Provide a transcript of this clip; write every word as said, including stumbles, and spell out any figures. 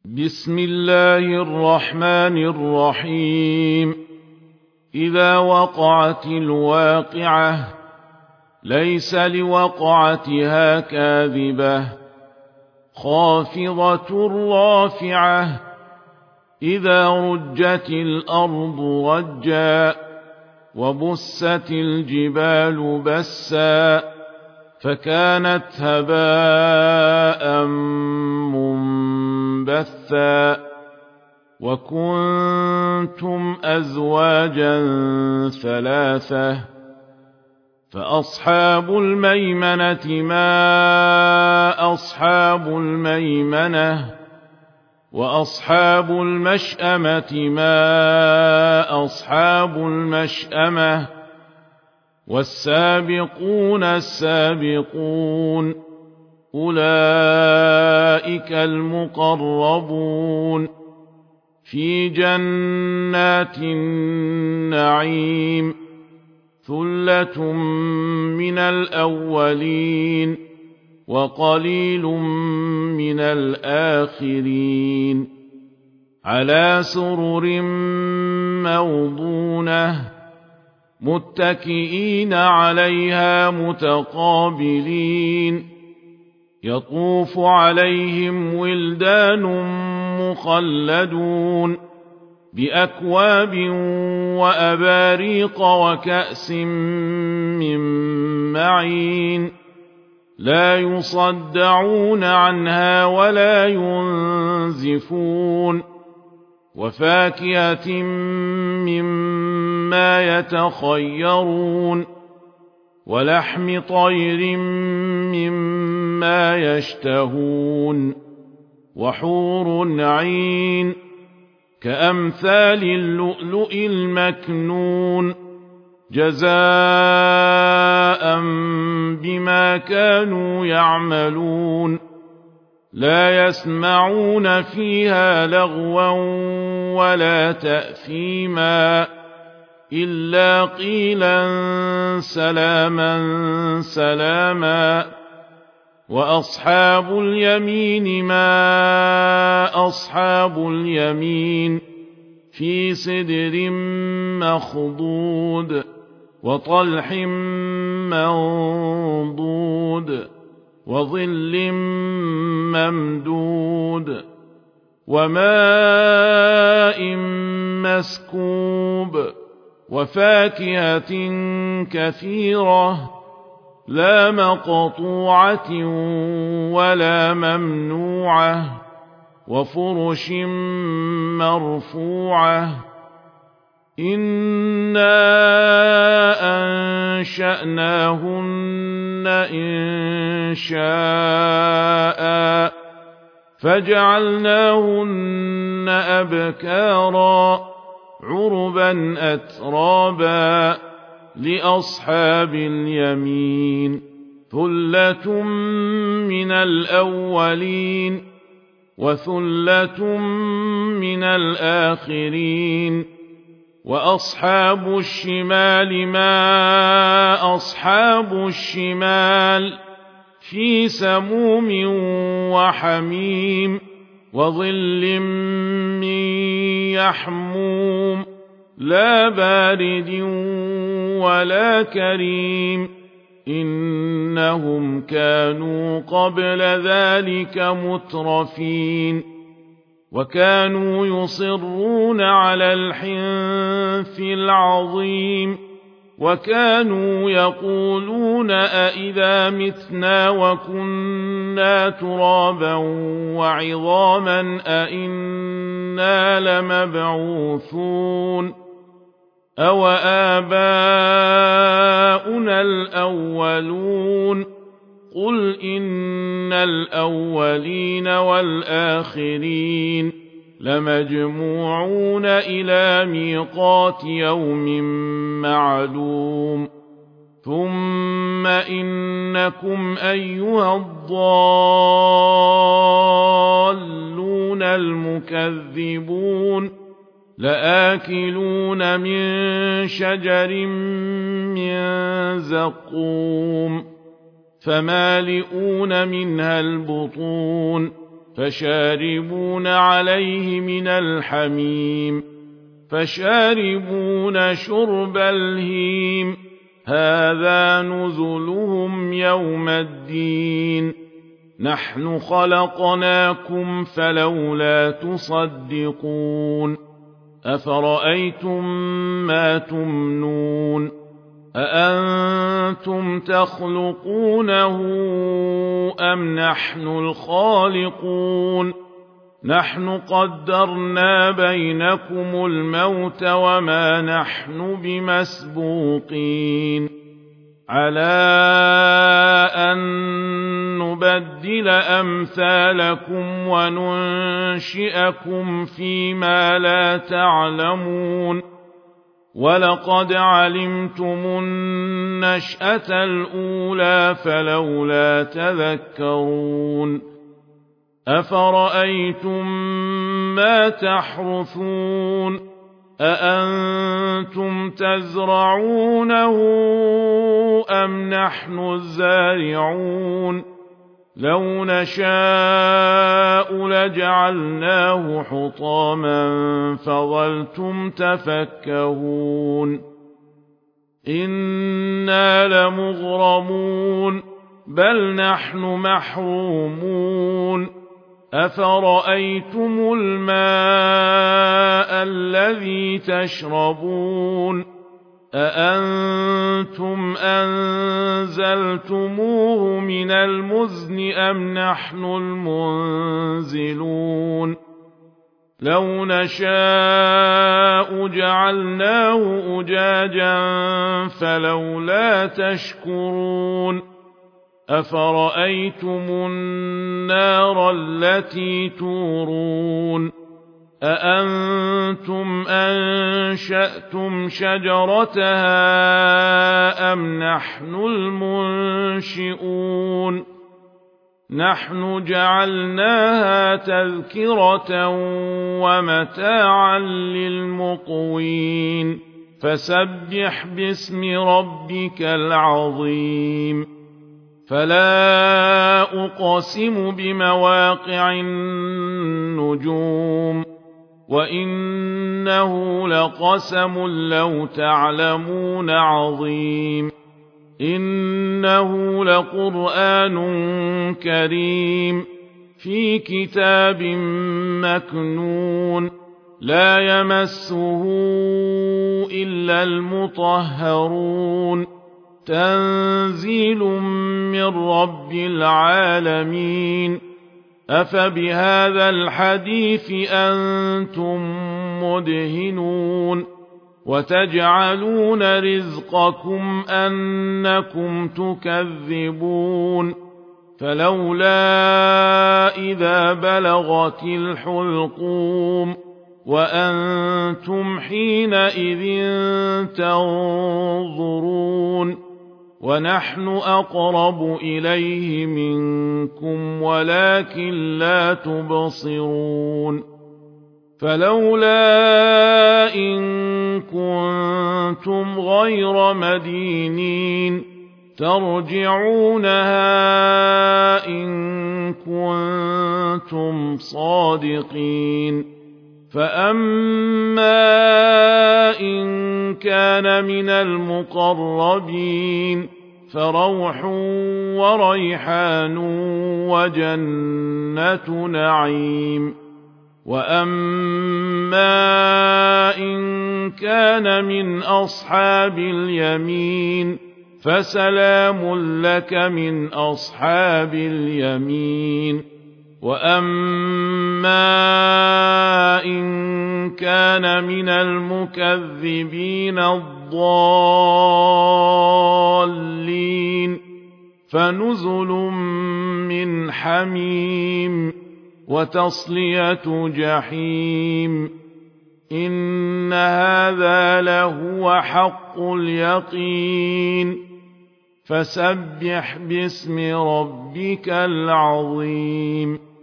بسم الله الرحمن الرحيم. إذا وقعت الواقعة ليس لوقعتها كاذبة خافضة رافعة إذا رجت الأرض رجا وبست الجبال بسا فكانت هباء منبثا وكنتم أزواجا ثلاثة فأصحاب الميمنة ما أصحاب الميمنة وأصحاب المشأمة ما أصحاب المشأمة والسابقون السابقون أولئك المقربون في جنات النعيم ثلة من الأولين وقليل من الآخرين على سرر موضونة متكئين عليها متقابلين يطوف عليهم ولدان مخلدون بأكواب وأباريق وكأس من معين لا يصدعون عنها ولا ينزفون وفاكهة مما يتخيرون ولحم طير مما يشتهون وحور عين كأمثال اللؤلؤ المكنون جزاء بما كانوا يعملون لا يسمعون فيها لغوا ولا تأثيما إلا قيلا سلاما سلاما وأصحاب اليمين ما أصحاب اليمين في سدر مخضود وطلح منضود وظل ممدود وماء مسكوب وفاكهة كثيرة لا مقطوعة ولا ممنوعة وفرش مرفوعة إنا أنشأناهن إن شاء فجعلناهن أبكارا عربا أترابا لأصحاب اليمين ثلة من الأولين وثلة من الآخرين وأصحاب الشمال ما أصحاب الشمال في سموم وحميم وظل من يحموم لا بارد ولا كريم إنهم كانوا قبل ذلك مترفين وكانوا يصرون على الحنث العظيم وكانوا يقولون أئذا متنا وكنا ترابا وعظاما أئنا لمبعوثون أو آباؤنا الأولون قل إن الأولين والآخرين لمجموعون إلى ميقات يوم معلوم ثم إنكم أيها الضالون المكذبون لآكلون من شجر من زقوم فمالئون منها البطون فشاربون عليه من الحميم فشاربون شرب الهيم هذا نزلهم يوم الدين نحن خلقناكم فلولا تصدقون أفرأيتم ما تمنون أأنتم تخلقونه أم نحن الخالقون نحن قدرنا بينكم الموت وما نحن بمسبوقين على أن نبدل أمثالكم وننشئكم فيما لا تعلمون ولقد علمتم النشأة الأولى فلولا تذكرون أفرأيتم ما تحرثون أأنتم تزرعونه أم نحن الزارعون لو نشاء لجعلناه حطاما فظلتم تفكهون إنا لمغرمون بل نحن محرومون أفرأيتم الماء الذي تشربون أأنتم أنزلتموه من المزن أم نحن المنزلون لو نشاء جعلناه أجاجا فلولا تشكرون أفرأيتم النار التي تورون أأنتم أنشأتم شجرتها أم نحن المنشئون نحن جعلناها تذكرة ومتاعا للمقوين فسبح باسم ربك العظيم فلا أقسم بمواقع النجوم وإنه لقسم لو تعلمون عظيم إنه لقرآن كريم في كتاب مكنون لا يمسه إلا المطهرون تنزيل من رب العالمين أفبهذا الحديث أنتم مدهنون وتجعلون رزقكم أنكم تكذبون فلولا إذا بلغت الحلقوم وأنتم حينئذ تنظرون ونحن أقرب إليه منكم ولكن لا تبصرون فلولا إن كنتم غير مدينين ترجعونها إن كنتم صادقين فأما إن كان من المقربين فروح وريحان وجنة نعيم وأما إن كان من أصحاب اليمين فسلام لك من أصحاب اليمين وأما إن كان من المكذبين الضالين فنزل من حميم وتصلية جحيم إن هذا لهو حق اليقين فسبح باسم ربك العظيم